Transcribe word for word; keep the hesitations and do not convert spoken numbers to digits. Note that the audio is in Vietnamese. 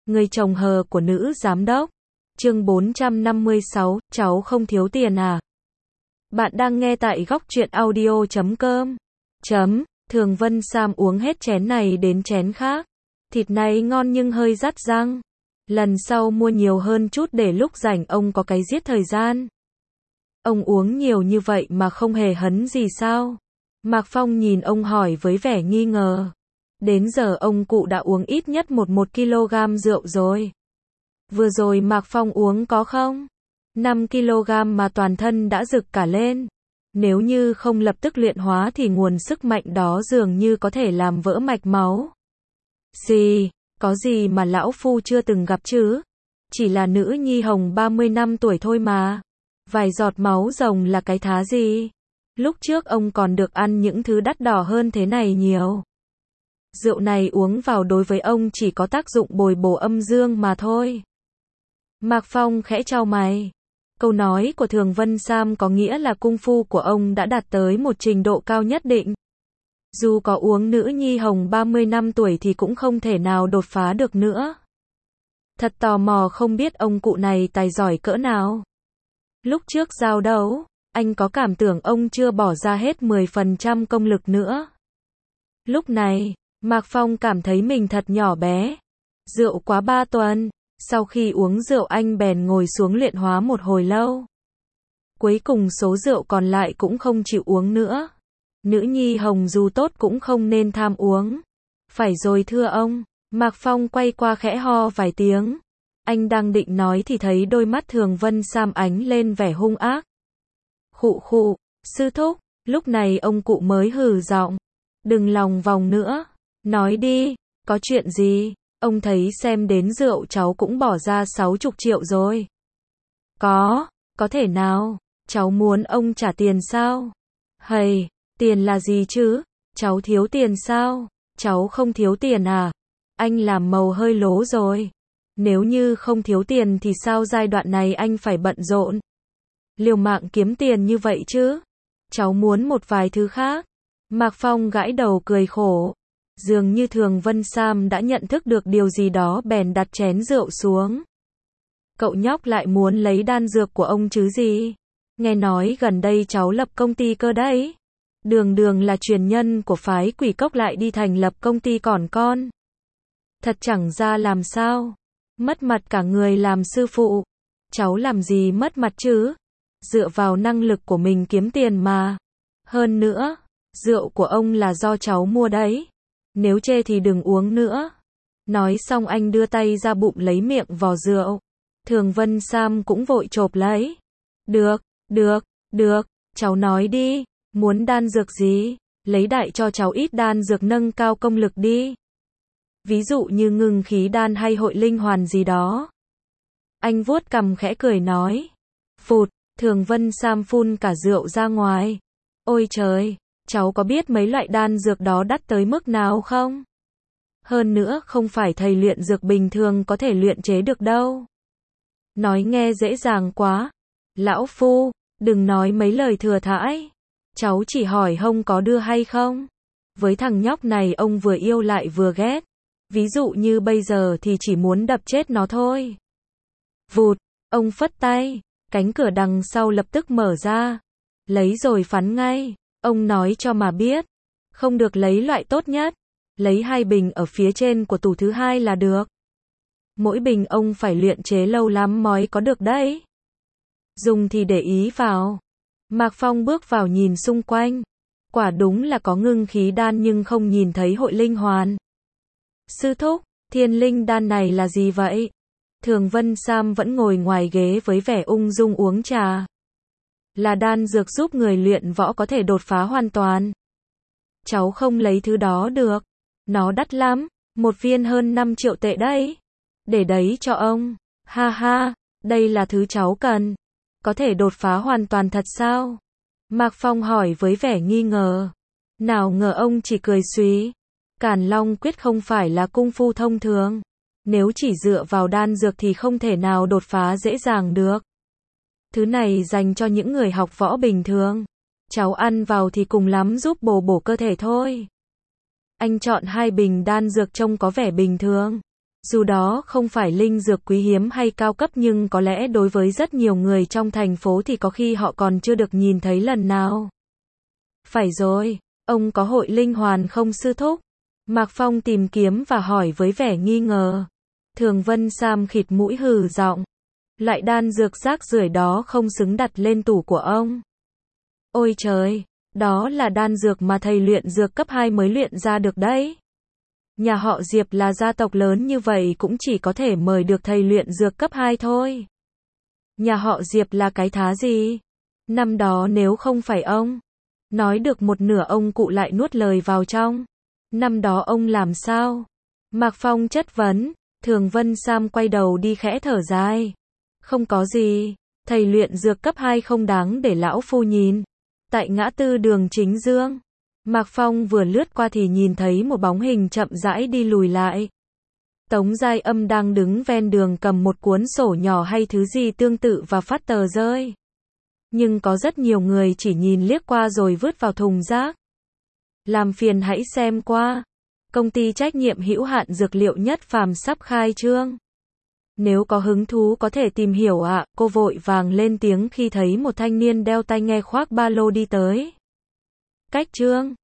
Người chồng hờ của nữ giám đốc. Chương bốn trăm năm mươi sáu, cháu không thiếu tiền à? Bạn đang nghe tại góc truyện audio chấm com. Chấm, Thường Vân Sam uống hết chén này đến chén khác. Thịt này ngon nhưng hơi rát răng. Lần sau mua nhiều hơn chút để lúc rảnh ông có cái giết thời gian. Ông uống nhiều như vậy mà không hề hấn gì sao? Mạc Phong nhìn ông hỏi với vẻ nghi ngờ. Đến giờ ông cụ đã uống ít nhất một một kg rượu rồi. Vừa rồi Mạc Phong uống có không? năm ki lô gam mà toàn thân đã rực cả lên. Nếu như không lập tức luyện hóa thì nguồn sức mạnh đó dường như có thể làm vỡ mạch máu. Gì, có gì mà lão phu chưa từng gặp chứ? Chỉ là nữ nhi hồng ba mươi năm tuổi thôi mà. Vài giọt máu rồng là cái thá gì? Lúc trước ông còn được ăn những thứ đắt đỏ hơn thế này nhiều. Rượu này uống vào đối với ông chỉ có tác dụng bồi bổ âm dương mà thôi. Mạc Phong khẽ chau mày. Câu nói của Thường Vân Sam có nghĩa là cung phu của ông đã đạt tới một trình độ cao nhất định. Dù có uống nữ nhi hồng ba mươi năm tuổi thì cũng không thể nào đột phá được nữa. Thật tò mò không biết ông cụ này tài giỏi cỡ nào. Lúc trước giao đấu, anh có cảm tưởng ông chưa bỏ ra hết mười phần trăm công lực nữa. Lúc này, Mạc Phong cảm thấy mình thật nhỏ bé. Rượu quá ba tuần. Sau khi uống rượu anh bèn ngồi xuống luyện hóa một hồi lâu. Cuối cùng số rượu còn lại cũng không chịu uống nữa. Nữ nhi hồng dù tốt cũng không nên tham uống. Phải rồi thưa ông. Mạc Phong quay qua khẽ ho vài tiếng. Anh đang định nói thì thấy đôi mắt Thường Vân Sam ánh lên vẻ hung ác. Khụ khụ, sư thúc. Lúc này ông cụ mới hừ giọng. Đừng lòng vòng nữa. Nói đi, có chuyện gì? Ông thấy xem đến rượu cháu cũng bỏ ra sáu mươi triệu rồi. Có, có thể nào? Cháu muốn ông trả tiền sao? Hầy, tiền là gì chứ? Cháu thiếu tiền sao? Cháu không thiếu tiền à? Anh làm màu hơi lố rồi. Nếu như không thiếu tiền thì sao giai đoạn này anh phải bận rộn? Liều mạng kiếm tiền như vậy chứ? Cháu muốn một vài thứ khác. Mạc Phong gãi đầu cười khổ. Dường như Thường Vân Sam đã nhận thức được điều gì đó bèn đặt chén rượu xuống. Cậu nhóc lại muốn lấy đan dược của ông chứ gì? Nghe nói gần đây cháu lập công ty cơ đấy. Đường đường là truyền nhân của phái Quỷ Cốc lại đi thành lập công ty còn con. Thật chẳng ra làm sao. Mất mặt cả người làm sư phụ. Cháu làm gì mất mặt chứ? Dựa vào năng lực của mình kiếm tiền mà. Hơn nữa, rượu của ông là do cháu mua đấy. Nếu chê thì đừng uống nữa. Nói xong anh đưa tay ra bụng lấy miệng vò rượu. Thường Vân Sam cũng vội chộp lấy. Được, được, được, cháu nói đi. Muốn đan dược gì? Lấy đại cho cháu ít đan dược nâng cao công lực đi. Ví dụ như ngưng khí đan hay hội linh hoàn gì đó. Anh vuốt cằm khẽ cười nói. Phụt, Thường Vân Sam phun cả rượu ra ngoài. Ôi trời! Cháu có biết mấy loại đan dược đó đắt tới mức nào không? Hơn nữa không phải thầy luyện dược bình thường có thể luyện chế được đâu. Nói nghe dễ dàng quá. Lão phu, đừng nói mấy lời thừa thãi. Cháu chỉ hỏi Hông có đưa hay không? Với thằng nhóc này ông vừa yêu lại vừa ghét. Ví dụ như bây giờ thì chỉ muốn đập chết nó thôi. Vụt, ông phất tay. Cánh cửa đằng sau lập tức mở ra. Lấy rồi phắn ngay. Ông nói cho mà biết, không được lấy loại tốt nhất, lấy hai bình ở phía trên của tủ thứ hai là được. Mỗi bình ông phải luyện chế lâu lắm mới có được đấy. Dùng thì để ý vào. Mạc Phong bước vào nhìn xung quanh. Quả đúng là có ngưng khí đan nhưng không nhìn thấy hội linh hoàn. Sư thúc, thiên linh đan này là gì vậy? Thường Vân Sam vẫn ngồi ngoài ghế với vẻ ung dung uống trà. Là đan dược giúp người luyện võ có thể đột phá hoàn toàn. Cháu không lấy thứ đó được. Nó đắt lắm, một viên hơn năm triệu tệ đấy. Để đấy cho ông. Ha ha, đây là thứ cháu cần. Có thể đột phá hoàn toàn thật sao? Mạc Phong hỏi với vẻ nghi ngờ. Nào ngờ ông chỉ cười suý. Càn Long quyết không phải là cung phu thông thường. Nếu chỉ dựa vào đan dược thì không thể nào đột phá dễ dàng được. Thứ này dành cho những người học võ bình thường. Cháu ăn vào thì cùng lắm giúp bổ bổ cơ thể thôi. Anh chọn hai bình đan dược trông có vẻ bình thường. Dù đó không phải linh dược quý hiếm hay cao cấp nhưng có lẽ đối với rất nhiều người trong thành phố thì có khi họ còn chưa được nhìn thấy lần nào. Phải rồi, ông có hội linh hoàn không sư thúc? Mạc Phong tìm kiếm và hỏi với vẻ nghi ngờ. Thường Vân Sam khịt mũi hừ giọng. Loại đan dược rác rưởi đó không xứng đặt lên tủ của ông. Ôi trời, đó là đan dược mà thầy luyện dược cấp hai mới luyện ra được đấy. Nhà họ Diệp là gia tộc lớn như vậy cũng chỉ có thể mời được thầy luyện dược cấp hai thôi. Nhà họ Diệp là cái thá gì? Năm đó nếu không phải ông. Nói được một nửa ông cụ lại nuốt lời vào trong. Năm đó ông làm sao? Mạc Phong chất vấn. Thường Vân Sam quay đầu đi khẽ thở dài. Không có gì, thầy luyện dược cấp hai không đáng để lão phu nhìn. Tại ngã tư đường Chính Dương, Mạc Phong vừa lướt qua thì nhìn thấy một bóng hình chậm rãi đi lùi lại. Tống Giai Âm đang đứng ven đường cầm một cuốn sổ nhỏ hay thứ gì tương tự và phát tờ rơi. Nhưng có rất nhiều người chỉ nhìn liếc qua rồi vứt vào thùng rác. Làm phiền hãy xem qua. Công ty trách nhiệm hữu hạn dược liệu Nhất Phàm sắp khai trương. Nếu có hứng thú có thể tìm hiểu ạ, à, cô vội vàng lên tiếng khi thấy một thanh niên đeo tai nghe khoác ba lô đi tới. Cách trương,